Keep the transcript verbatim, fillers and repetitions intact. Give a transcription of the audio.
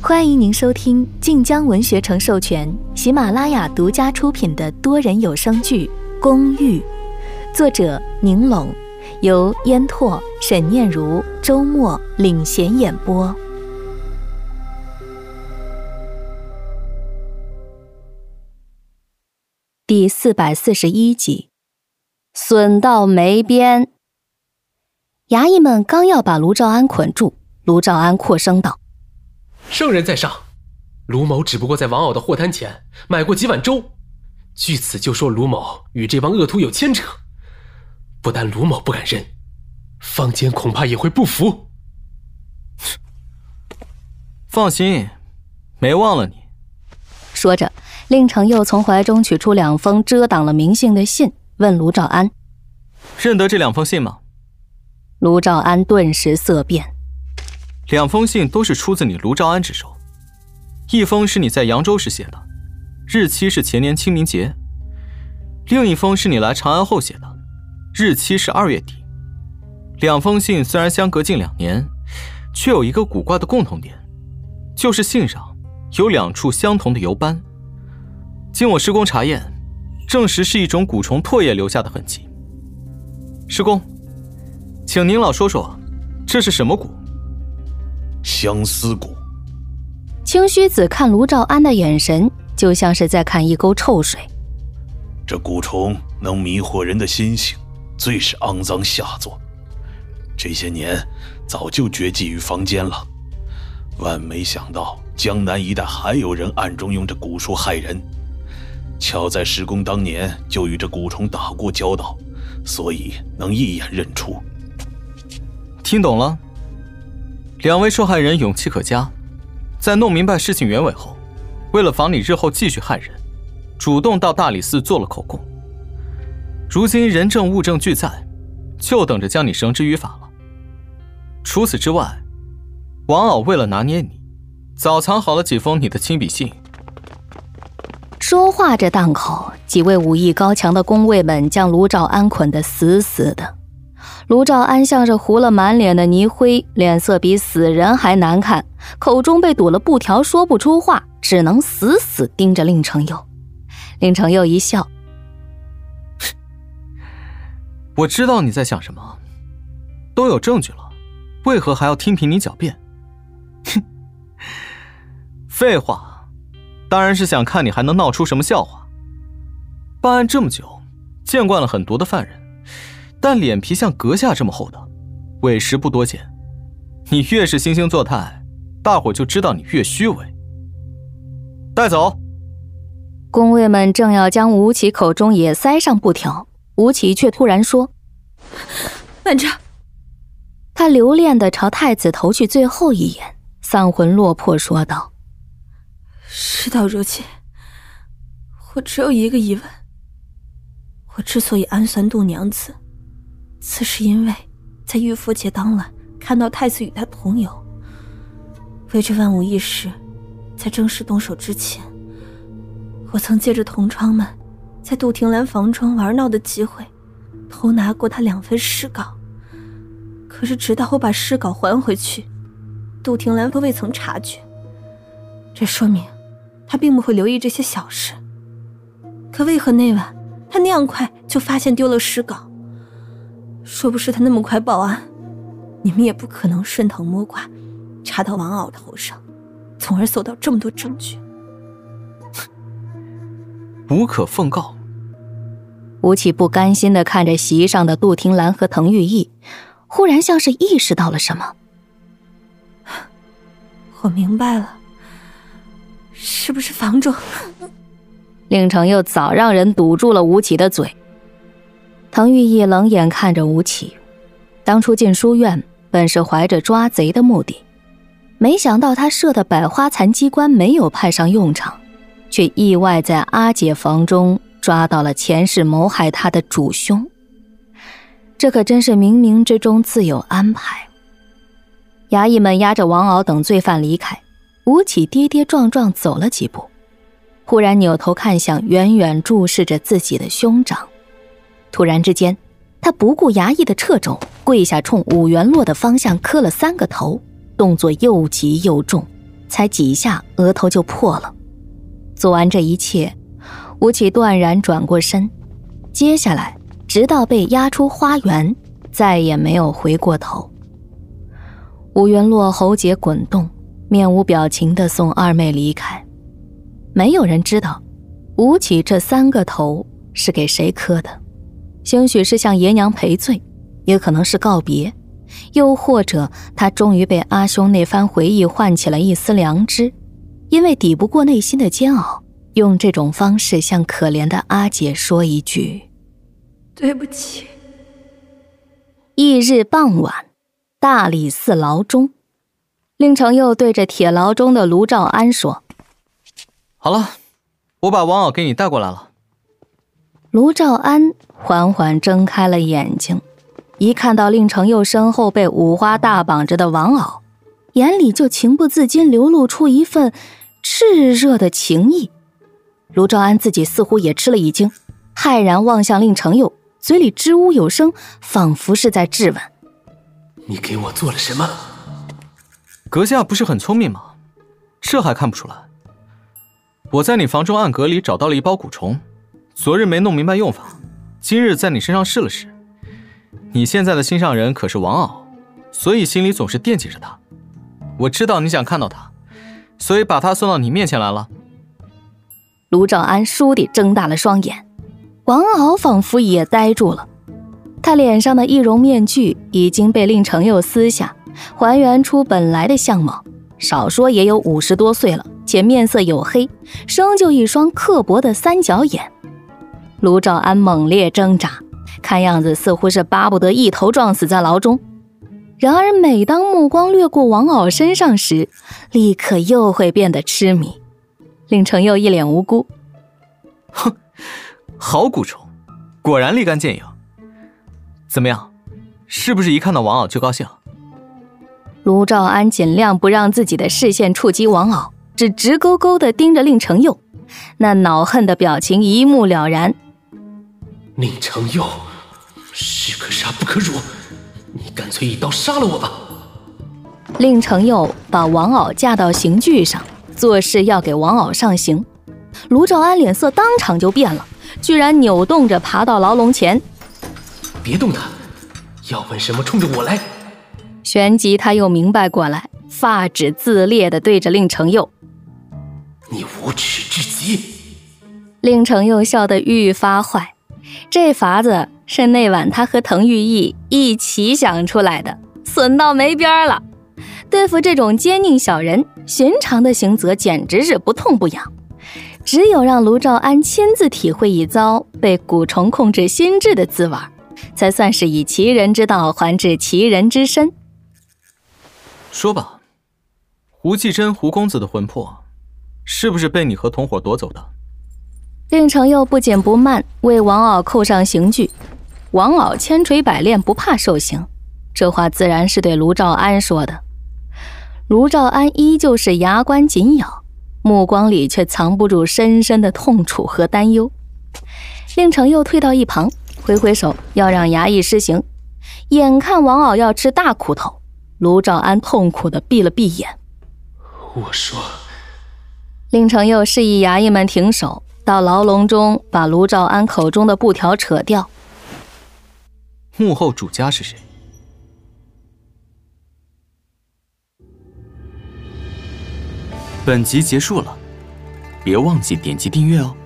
欢迎您收听晋江文学城授权、喜马拉雅独家出品的多人有声剧《公寓》，作者宁龙，由烟拓、沈念如、周末领衔演播。第四百四十一集，损到没边。衙役们刚要把卢兆安捆住，卢兆安扩声道： 圣人在上，卢某只不过在王媪的货摊前买过几碗粥，据此就说卢某与这帮恶徒有牵扯，不但卢某不敢认，坊间恐怕也会不服。 放心，没忘了你。 说着，令程又从怀中取出两封遮挡了名姓的信，问卢兆安： 认得这两封信吗？ 卢兆安顿时色变。 两封信都是出自你卢兆安之手，一封是你在扬州时写的，日期是前年清明节；另一封是你来长安后写的，日期是二月底。两封信虽然相隔近两年，却有一个古怪的共同点，就是信上有两处相同的油斑。经我施工查验，证实是一种蛊虫唾液留下的痕迹。施工，请您老说说，这是什么蛊？ 相思蛊。 清虚子看卢兆安的眼神，就像是在看一沟臭水。 这蛊虫能迷惑人的心性，最是肮脏下作。这些年早就绝迹于坊间了，万没想到江南一带还有人暗中用这蛊术害人。巧在施工当年就与这蛊虫打过交道，所以能一眼认出。 听懂了。两位受害人勇气可嘉，在弄明白事情原委后，为了防你日后继续害人，主动到大理寺做了口供。如今人证物证俱在，就等着将你绳之于法了。除此之外，王媪为了拿捏你，早藏好了几封你的亲笔信。 说话这档口，几位武艺高强的工卫们将卢兆安捆得死死的。卢兆安像是糊了满脸的泥灰，脸色比死人还难看，口中被堵了布条，说不出话，只能死死盯着令程佑。令程佑一笑： 我知道你在想什么，都有证据了，为何还要听凭你狡辩？哼，废话，当然是想看你还能闹出什么笑话。办案这么久，见惯了很毒的犯人，但脸皮像阁下这么厚的，委实不多见。你越是惺惺作态，大伙就知道你越虚伪。带走。 工卫们正要将吴起口中也塞上布条，吴起却突然说： 慢着。 他留恋地朝太子投去最后一眼，丧魂落魄说道： 事到如今，我只有一个疑问，我之所以暗算杜娘子，此是因为在玉佛节当晚看到太子与他同游，为这万无一失，在正式动手之前，我曾借着同窗们在杜庭兰房中玩闹的机会，偷拿过他两份诗稿。可是直到我把诗稿还回去，杜庭兰都未曾察觉，这说明他并不会留意这些小事。可为何那晚他那样快就发现丢了诗稿？说不是他那么快报案，你们也不可能顺藤摸瓜查到王媪头上，从而搜到这么多证据。 无可奉告。 吴起不甘心地看着席上的杜庭兰和滕玉义，忽然像是意识到了什么。 我明白了，是不是房中？ 令程又早让人堵住了吴起的嘴。滕玉义冷眼看着吴起，当初进书院本是怀着抓贼的目的，没想到他设的百花残机关没有派上用场，却意外在阿姐房中抓到了前世谋害他的主凶。这可真是冥冥之中自有安排。衙役们押着王媪等罪犯离开，吴起跌跌撞撞走了几步，忽然扭头看向远远注视着自己的兄长。突然之间，他不顾衙役的掣肘，跪下冲武元洛的方向磕了三个头，动作又急又重， 才几下额头就破了。做完这一切，吴起断然转过身，接下来直到被押出花园，再也没有回过头。吴元洛喉结滚动，面无表情地送二妹离开。没有人知道吴起这三个头是给谁磕的，兴许是向爷娘赔罪，也可能是告别，又或者他终于被阿兄那番回忆唤起了一丝良知，因为抵不过内心的煎熬，用这种方式向可怜的阿姐说一句对不起。 翌日傍晚，大理寺牢中，令程佑对着铁牢中的卢兆安说： 好了，我把王媪给你带过来了。 卢兆安缓缓睁开了眼睛，一看到令程佑身后被五花大绑着的王媪，眼里就情不自禁流露出一份炽热的情意。卢兆安自己似乎也吃了一惊，骇然望向令程佑，嘴里支吾有声，仿佛是在质问： 你给我做了什么？ 阁下不是很聪明吗？这还看不出来？我在你房中暗格里找到了一包蛊虫，昨日没弄明白用法，今日在你身上试了试。你现在的心上人可是王媪，所以心里总是惦记着他。我知道你想看到他，所以把他送到你面前来了。 卢兆安倏地睁大了双眼，王媪仿佛也呆住了。他脸上的易容面具已经被令程佑撕下，还原出本来的相貌，少说也有五十多岁了，且面色黝黑，生就一双刻薄的三角眼。卢兆安猛烈挣扎，看样子似乎是巴不得一头撞死在牢中。然而每当目光掠过王媪身上时，立刻又会变得痴迷。令程佑一脸无辜： 哼，好蛊虫，果然立竿见影。怎么样，是不是一看到王媪就高兴？ 卢兆安尽量不让自己的视线触及王媪，只直勾勾地盯着令程佑，那恼恨的表情一目了然。 令程佑，士可杀不可辱，你干脆一刀杀了我吧。 令程佑把王媪架到刑具上，做事要给王媪上刑。卢兆安脸色当场就变了，居然扭动着爬到牢笼前。 别动他，要问什么冲着我来。 旋即他又明白过来，发指自裂地对着令程佑： 你无耻至极。 令程佑笑得愈发坏，这法子是那晚他和滕玉义一起想出来的，损到没边了。对付这种奸佞小人，寻常的刑责简直是不痛不痒，只有让卢兆安亲自体会一遭被蛊虫控制心智的滋味，才算是以其人之道还治其人之身。 说吧，胡继真胡公子的魂魄是不是被你和同伙夺走的？ 令程佑不紧不慢为王媪扣上刑具。王媪千锤百炼，不怕受刑，这话自然是对卢兆安说的。卢兆安依旧是牙关紧咬，目光里却藏不住深深的痛楚和担忧。令程佑退到一旁，挥挥手要让衙役施行。眼看王媪要吃大苦头，卢兆安痛苦地闭了闭眼。 我说， 令程佑示意衙役们停手，到牢笼中把卢兆安口中的布条扯掉。 幕后主家是谁？本集结束了，别忘记点击订阅哦。